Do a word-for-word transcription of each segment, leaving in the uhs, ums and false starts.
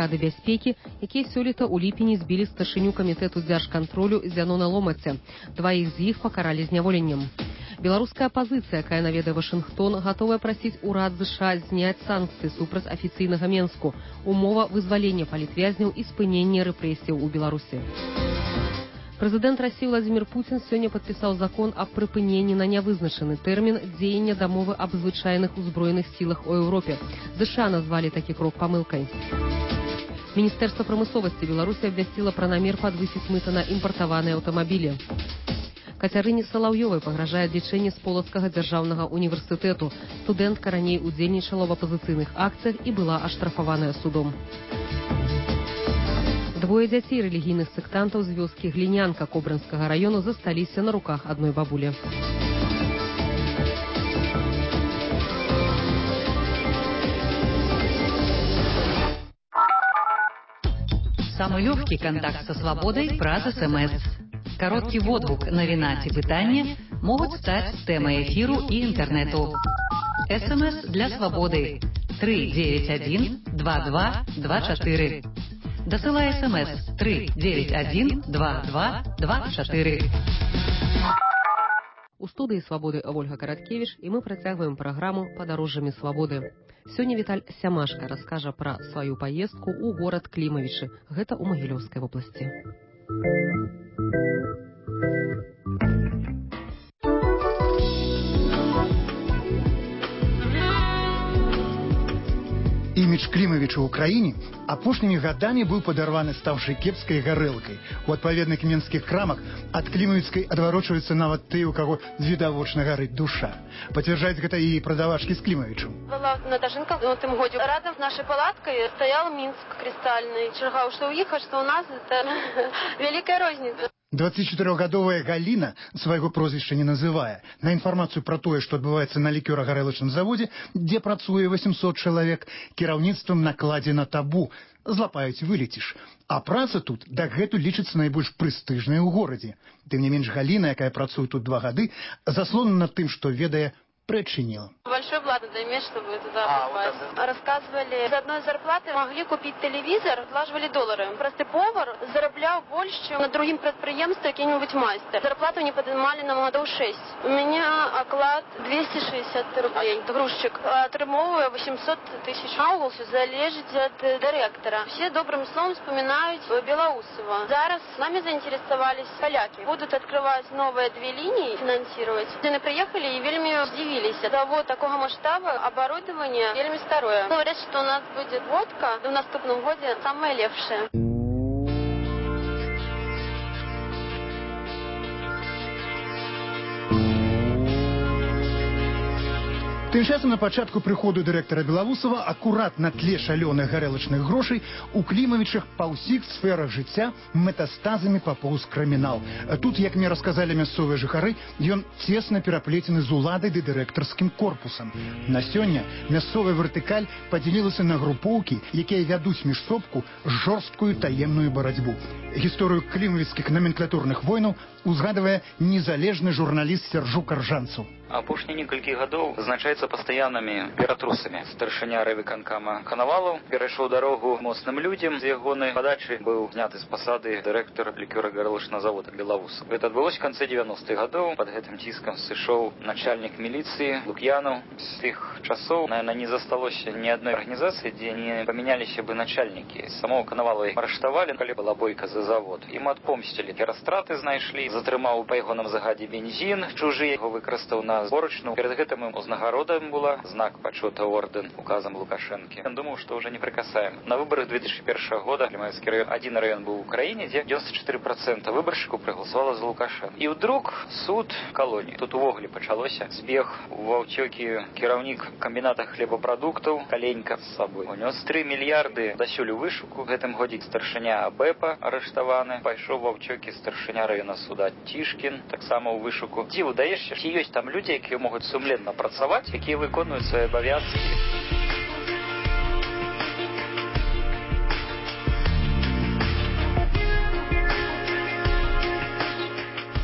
рады бяспекі, якія сёлета ў ліпені збілі старшыню камітэту дзяржкантролю Зянона Ломаця. Дваіх з іх пакаралі зняволеннем. Беларуская апазіцыя, якая наведае Вашынгтон, гатовая прасіць урад ЗША зняць санкцыі супраць афіцыйнага Менску. Умова вызвалення палітвязняў і спынення рэпрэсіяў у Беларусі. Прэзідэнт Расіі Владзімір Пуцін сёння падпісаў закон аб прыпыненні на нявызначаны тэрмін дзеяння дамовы аб звычайных узброеных сілах у Еўропе. ЗША назвалі такі крок памылкай. Міністэрства прамысловасці Беларусі абвясціла пра намер падвысіць мыта на імпартаваныя аўтамабілі. Кацярыне Салаўёвай пагражае адлічэнне з Полацкага дзяржаўнага універсітэту. Студэнтка раней удзельнічала ў апазіцыйных акцыях і была аштрафаваная судом. Двое дзяцей рэлігійных сектантаў з вёскі Глінянка Кобрынскага раёну засталіся на руках адной бабулі. Самый легкий контакт со свободой праз СМС. Короткий водгук навіна ці пытанне могуць стаць тэмай эфіру і інтэрнэту. СМС для свободы три девять один два два два четыре. Дасылай СМС три девять один два два два четыре. У студыі «Свабоды» Ольга Караткевіч, і мы працягваем праграму «Падарожжамі свабоды». Сёння Віталь Сямашка раскажа пра сваю паездку ў горад Клімавічы. Гэта ў Магілёўскай вобласці. Імідж Клімавіча ў краіне апошнімі гадамі быў падарваны ставшай кепскай гарэлкай. У адпаведных менскіх крамах ад клімавіцкай адварочваюцца нават тыя, у каго відавочна гарыць душа. Пацвярджаюць гэта і прадавачкі з Клімавічу. Была Наташенька в тым годзе. Рядом с нашей палаткой стоял Минск кристальный. Чергаў, что у іх, а что у нас, это великая розница. дваццацічатырохгадовая Галіна свайго прозвішча не называе. На інфармацыю пра тое, што адбываецца на лікёра-гарэлачным заводзе, дзе працуе восемьсот чалавек, кіраўніцтвам накладзена табу. Злапаюць, вылеціш. А праца тут дагэтуль лічыцца найбольш прэстыжнай у горадзе. Тым не менш Галіна, якая працуе тут два гады, заслонена тым, што ведае, причинила. Большой блат надо иметь, чтобы туда а, попасть. Вот это... Рассказывали, с одной зарплаты могли купить телевизор, влаживали доллары. Простый повар зараблял больше, чем на другим предприемстве какой-нибудь мастер. Зарплату не поднимали на году шесть. У меня оклад двести шестьдесят рублей. Грузчик. Отрымовываю восемьсот тысяч. Аулусу залежит от директора. Все добрым словом вспоминают Белоусова. Зараз с нами заинтересовались поляки. Будут открывать новые две линии, финансировать. Они приехали и вельми удивились. Того такого масштаба оборудования вельми старое. Говорят, что у нас будет водка в наступном году самая лепшая. Тым часам на пачатку прыходу дырэктара Белоусова акурат на тле шалёных гарэлачных грошай у Клімавічах па ўсіх сферах жыцця метастазамі папоўз крымінал. Тут, як мне расказалі мясцовыя жыхары, ён цесна пераплецены з уладай ды дырэктарскім корпусам. На сёння мясцовая вертыкаль падзялілася на групоўкі, якія вядуць між собку жорсткую таемную барацьбу. Гісторыю клімавіцкіх номенклатурных войнаў узгадывае незалежны журналіст Сяржук Аржанцаў. Апошнія некалькі гадоў азначаецца пастаяннымі ператрусамі. Старшыня райвыканкама Канавалаў перайшоў дарогу моцным людзям. З ягонай падачы быў зняты з пасады дырэктар лікёра-гарэлачнага завода Белоусов. Гэта адбылося ў канцы девяностых гадоў. Пад гэтым ціскам сышоў начальнік міліцыі Лук'янаў. З тых часоў, наверное, не засталося ні адной арганізацыі, дзе не памяняліся бы начальнікі. Самого Канавала арыштавалі, калі была бойка за завод. Ім адпомсцілі. Керастраты знайшлі, затрымаў па ягоным загадзе бензін, чужы яго выкарыстаў на зборачную. Перед гэтым ім узнагародам была знак пачота орден указам Лукашэнкі. Ён думаў, што ўжо неприкасаем. На выборах две тысячи первого года Клімавіцкі район, один район быў у Украине, где девяносто четыре процента выборщиков проголосовало за Лукашенко. И вдруг суд колонии. Тут увогуле пачалося збег у аўцёкі кіраўнік камбіната хлебопродуктаў Каленька з сабой. Унёс три мільярды дасюль у вышуку. В гэтым годзе старшыня БЭПа арыштаваны. Пайшоў у аўцёкі старшыня района суда Тишкин, таксама у вышуку. Дзіву даешся, ці ёсць там людзі, якія могуць сумленна працаваць, якія выконваюць свае абавязкі.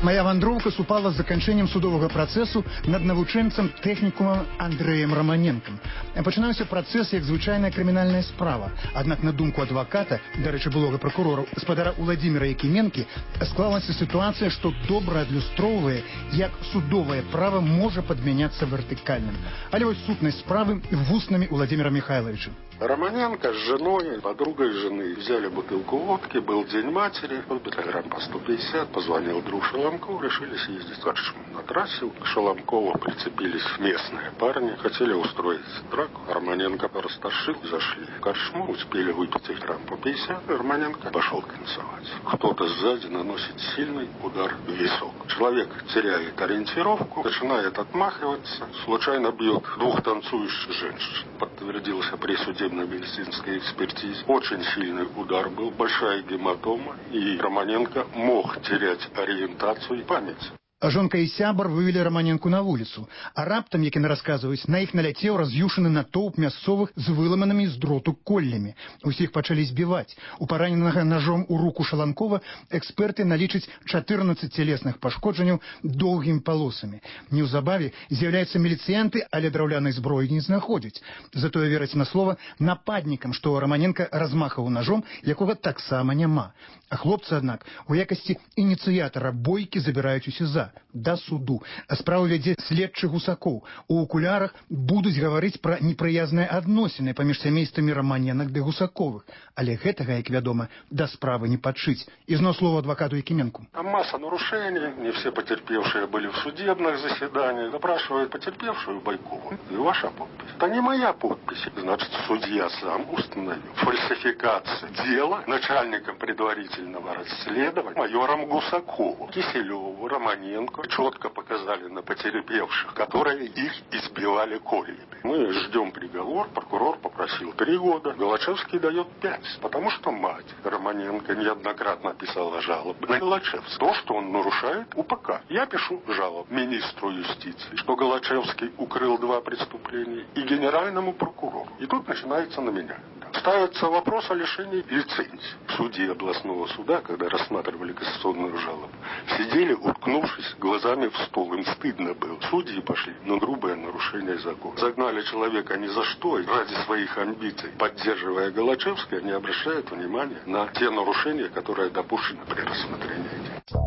Моя вандроўка супала з заканчэннем судовага працэсу над навучэнцам тэхнікумам Андрэем Раманенкам. Пачынаўся працэс як звычайная крымінальная справа. Аднак, на думку адваката, дарэчы, былога пракурора, гаспадара Уладзіміра Якіменкі, склалася сітуацыя, што добра адлюстроўвае, як судовае права можа падмяняцца вертыкальным. Але вось сутнасць справы вуснамі Уладзіміра Михайловича. Романенко с женой, подругой жены, взяли бутылку водки, был день матери, выпили грамм по сто пятьдесят, позвонил друг Шаламков, решили съездить в Каршму. На трассе к Шаламкову прицепились местные парни, хотели устроить драку. Романенко растащил, зашли в Каршму, успели выпить грамм по пятьдесят, и Романенко пошел танцевать. Кто-то сзади наносит сильный удар в висок. Человек теряет ориентировку, начинает отмахиваться, случайно бьет двух танцующих женщин. Подтвердился при судебно-медицинской экспертизе. Очень сильный удар был, большая гематома, и Романенко мог терять ориентацию и память. Жонка і сябар вывели Романенку на вуліцу, а раптам, як яны расказваюць, на іх наляцеў раз'юшаны натоўп мясцовых з выламанымі з дроту коллямі. Усіх пачалі збіваць. У параненага ножом у руку Шаламкова эксперты налічаць чатырнаццаць цялесных пашкоджанняў доўгімі палосамі. Неўзабаве з'яўляюцца міліцыянты, але драўлянай зброі не знаходзяць. Затое вераць на слова нападнікам, што Романенка размахаў ножом, якога таксама няма. А хлопцы, аднак, у якасці ініцыятара бойкі забіраюць у СІЗА. Да суду. Справу вядзе следчы Гусакоў. У акулярах будуць гаварыць пра непрыязныя адносіны паміж сямействамі Романенак ды Гусаковых. Але гэтага, як вядома, да справы не падшыць. Ізноў слово адвакату Якименку. Там масса нарушений, не все потерпевшие были в судебных заседаниях. Допрашивают потерпевшую Байкову. И ваша подпись. Это не моя подпись. Значит, судья сам установил фальсификацию дела начальником предварительного расследования майором Гусакову, Киселеву, Романенко четко показали на потерпевших, которые их избивали кольями. Мы ждем приговор. Прокурор попросил три года. Голачевский дает пять. Потому что мать Романенко неоднократно писала жалобы на Голачевского. То, что он нарушает УПК. Я пишу жалобу министру юстиции, что Голачевский укрыл два преступления, и генеральному прокурору. И тут начинается на меня. Ставится вопрос о лишении лицензии. Судьи областного суда, когда рассматривали кассационную жалобу, сидели, уткнувшись глазами в стол. Им стыдно было. Судьи пошли на грубое нарушение закона. Загнали человека ни за что, ради своих амбиций. Поддерживая Голачевского, они обращают внимание на те нарушения, которые допущены при рассмотрении дела.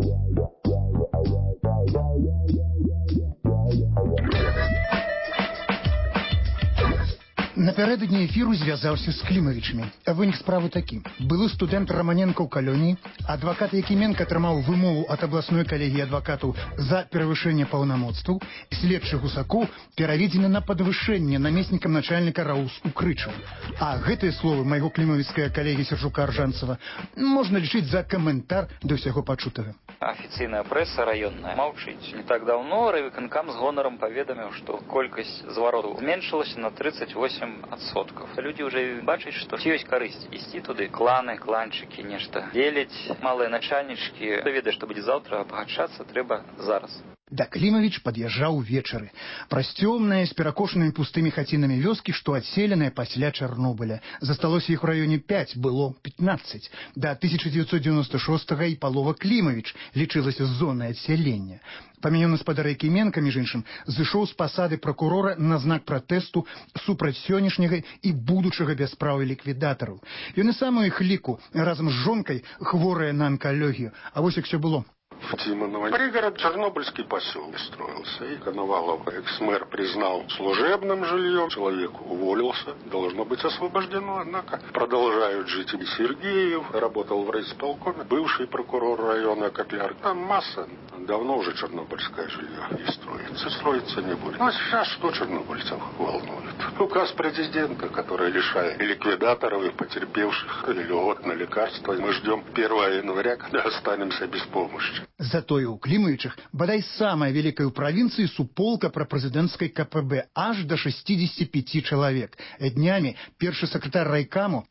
Напярэдадні эфіру звязаўся з Клімавічамі. Вынік справы такі. Былы студэнт Раманенка ў калоніі, адвакат Якіменка атрымаў вымову ад абласной калегіі адвакатаў за перавышэнне паўнамоцтваў, следчы Гусакоў пераведзены на падвышэнне намеснікам начальніка РАУС у Крычаву. А гэтыя словы майго клімавіцкага калегі Сержука Аржанцева можна лічыць за каментар да ўсяго пачутага. Афіцыйная прэса раённая маўчыць. Не так даўно райвыканкам з гонарам паведаміў, што колькасць зваротаў зменшылася на тридцать восемь адсоткаў. Людзі ўжо бачаць, што ці ёсць карысць ісці туды. Кланы, кланчыкі, нешта дзеляць, малыя начальнічкі. Хто ведае, што будзе заўтра, абагачацца трэба зараз. Да Клімавіч пад'язджаў вечары. Праз цёмныя, з перакошанымі пустымі хацінамі вёскі, што адселеныя пасля Чарнобыля. Засталося іх у раёне пяць, было пятнаццаць. Да тысяча дзевяцьсот девяносто шостага і палова Клімавіч лічылася зонай адсялення. Памянёны спадар Якіменка, між іншым, зышоў з пасады пракурора на знак пратэсту супраць сённяшняга і будучага бяспраўя ліквідатараў. Ён і сам у іх ліку, разам з жонкай, хворая на онкалогію. А вось як всё было. В Тимоново. Пригород Чернобыльский поселок строился. И Коновалов, экс-мэр, признал служебным жильем. Человек уволился, должно быть освобождено. Однако продолжают жить и Сергеев, работал в райисполкоме, бывший прокурор района Котляр. Там масса, давно уже чернобыльское жилье не строится. Строиться не будет. Но сейчас что чернобыльцев волнует? Указ президента, который лишает ликвидаторов и потерпевших льгот на лекарства. Мы ждем первого января, когда останемся без помощи. Затое ў Клімавічах бадай самая вялікая ў правінцыі суполка прапрэзідэнцкай КПБ аж да шестидесяти пяти чалавек. Днямі першы сакратар райкаму,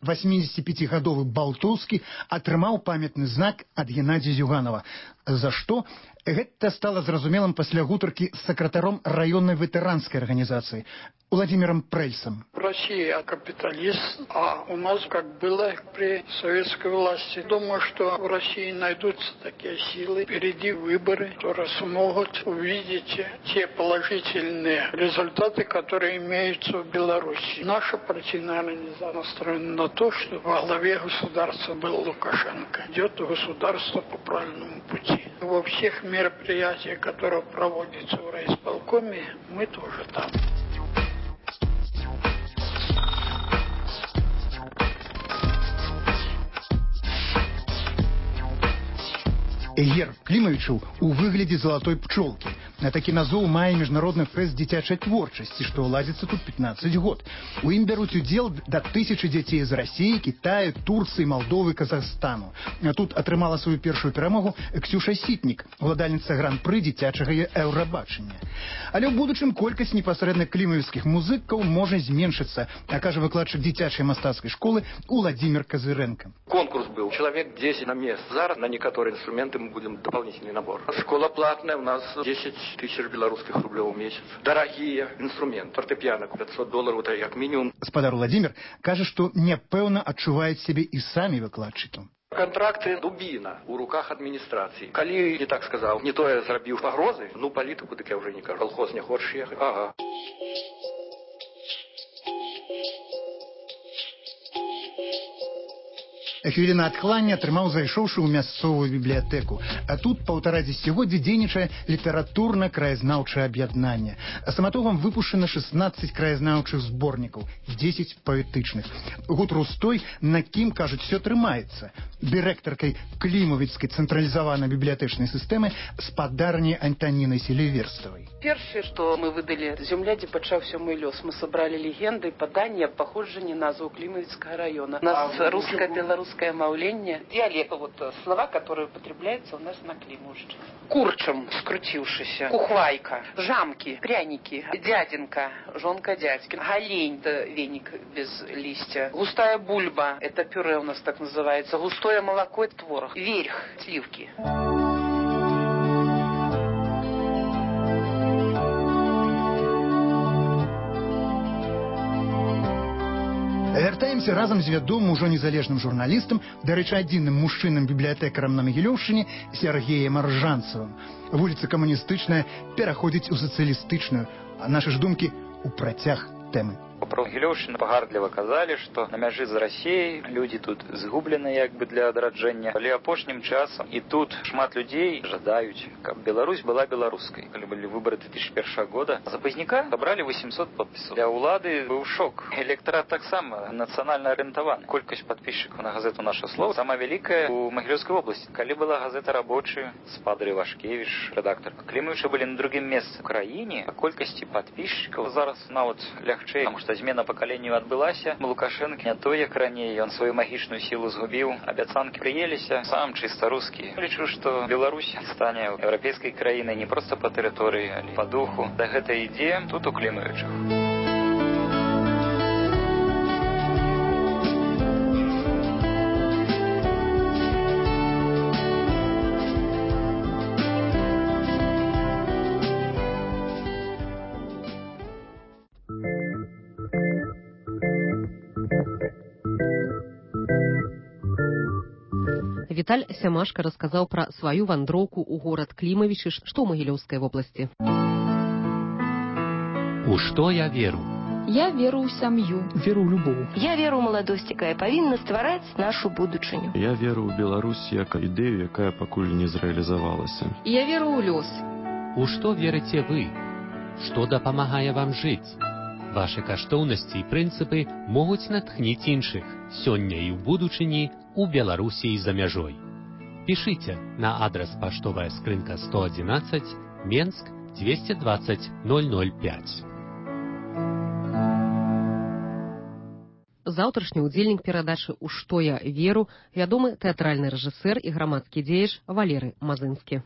восьмидесятипятигадовы Балтоўскі, атрымаў памятны знак ад Геннадзія Зюганова. За што? Гэта стала зразумелым пасля гутаркі з сакратаром раённай ветэранскай арганізацыі Владимиром Прельсом. Россия капиталист, а у нас как было при советской власти. Думаю, что в России найдутся такие силы. Впереди выборы, которые смогут увидеть те положительные результаты, которые имеются в Беларуси. Наша партийная организация настроена на то, что во главе государства был Лукашенко. Идет государство по правильному пути. Во всех мероприятиях, которые проводятся в райисполкоме, мы тоже там. Герб Клімавічаў у выглядзе залатой пчолкі. Такі назоў мае міжнародны фэст дзіцячай творчасці, што ладзіцца тут пятнаццаць год. У ім бяруць удзел да тысячы дзяцей з Расіі, Кітаю, Турцыі, Малдовы, Казахстану. Тут атрымала сваю першую перамогу Ксюша Сітнік, уладальніца гран-пры дзіцячага еўрабачання. Але ў будучым колькасць непасрэдна клімавіцкіх музыкаў можа зменшыцца, кажа выкладчык дзіцячай мастацкай школы Владимир Козыренко. Конкурс был, человек десять на место. Зараз на некоторые инструменты мы будем дополнительный набор. Школа платная, у нас десять тысяч белорусских рублей в месяц. Дорогие инструменты. Фортепиано пятьсот долларов, это как минимум. Спадар Владимир кажа, што няпэўна адчуваюць сябе і самі выкладчыкі. Контракты дубина у руках администрации. Коли, не так сказал, не то я зрабил погрозы, ну политику так я уже не кажу. Колхоз не хочешь ехать? Ага. Хвіліна адклання атрымаў, зайшоўшы ў мясцовую бібліятэку. А тут паўтара дзесяцігоддзя дзейнічае літаратурна-краязнаўчае аб'яднанне. Саматогам выпушчана шестнадцать краязнаўчых зборнікаў, десять паэтычных. Гуд Рустой, на кім, кажуць, все трымаецца. Дырэктаркай клімавіцкай цэнтралізаванай бібліятэчнай сістэмы спадарні Антанінай Селіверставай. Першае, што мы выдалі зямля, дзе пачаўся мой лёс. Мы сабралі легенды, паданні аб паходжанні назваў Клімавіцкага района. У нас русско-белорусское маўленне, диалект, вот слова, которые употребляются у нас на Климовщине. Курчам, скрутившийся, кухвайка, жамки, пряники, дяденька, жонка дядьки, голень, это веник без листья, густая бульба, это пюре у нас так называется, густое молоко, это творог, верх, сливки. Вяртаемся разам з вядомым ужо незалежным журналістам, дарэчы, адзіным мужчынам-бібліятэкарам на Магілёўшчыне Сергеем Аржанцевым. Вуліца камуністычная пераходзіць у сацыялістычную, а нашы ж думкі у працяг тэмы. Про Магілёўшчыну пагардліва казалі, што на мяжы з Расіяй людзі тут згублены як бы для адраджэння. Але апошнім часам і тут шмат людзей жадаюць, каб Беларусь была беларускай. Калі былі выбары две тысячи первого года, за пазника сабралі восемьсот подпісаў. Для ўлады быў шок. Электарат таксама нацыянальна арыентаваны. Колькасць падпісчыкаў на газету «Наша слово» самая вялікая у Магілёўскай вобласці. Калі была газета «Рабочая», Спадар Івашкевіч, рэдактар Клімавіча былі на другім месцы. У краіне па колькасці падпісчыкаў зараз нават лягчэй, таму што змена пакаленняў адбылася. Лукашенко не то, як раней, ён сваю магічную сілу згубіў, абяцанкі прыеліся, сам чыста рускі. Лічу, што Беларусь стане еўрапейскай краінай не проста па тэрыторыі, але па духу. Да гэта ідзе тут у Клімавічах. Віталь Сямашка расказаў пра сваю вандроўку ў горад Клімавічы, што ў Магілёўскай вобласці. У што я веру? Я веру ў сям'ю. Веру ў любоў. Я веру ў маладосць, якая павінна ствараць нашу будучыню. Я веру ў Беларусь як ідэю, якая пакуль не зрэалізавалася. Я веру ў лёс. У што верыце вы? Што дапамагае вам жыць? Вашы каштоўнасці і прынцыпы могуць натхніць іншых сёння і ў будучыні у Беларусі і за мяжой. Пішыце на адрас паштовая скрынка сто одиннадцать, Менск двести двадцать ноль ноль пять. Заўтрашні ўдзельнік перадачы «У што я веру» вядомы тэатральны рэжысэр і грамадскі дзеяч Валерый Мазынскі.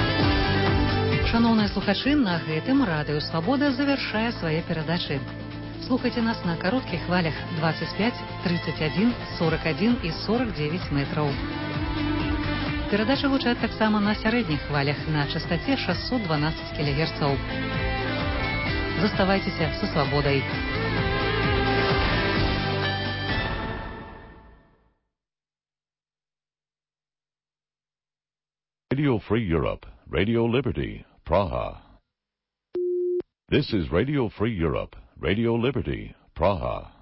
Шановныя слухачы, на гэтым Радыё Свабода завяршае свае перадачы. Слухайте нас на коротких хвалях двадцать пять, тридцать один, сорок один и сорок девять метров. Перадача гучаць таксама на сярэдніх хвалях на частоте шестьсот двенадцать килогерцаў. Заставайтеся со свободой. Radio Free Europe, Radio Liberty, Praha. This is Radio Free Europe, Radio Liberty, Praha.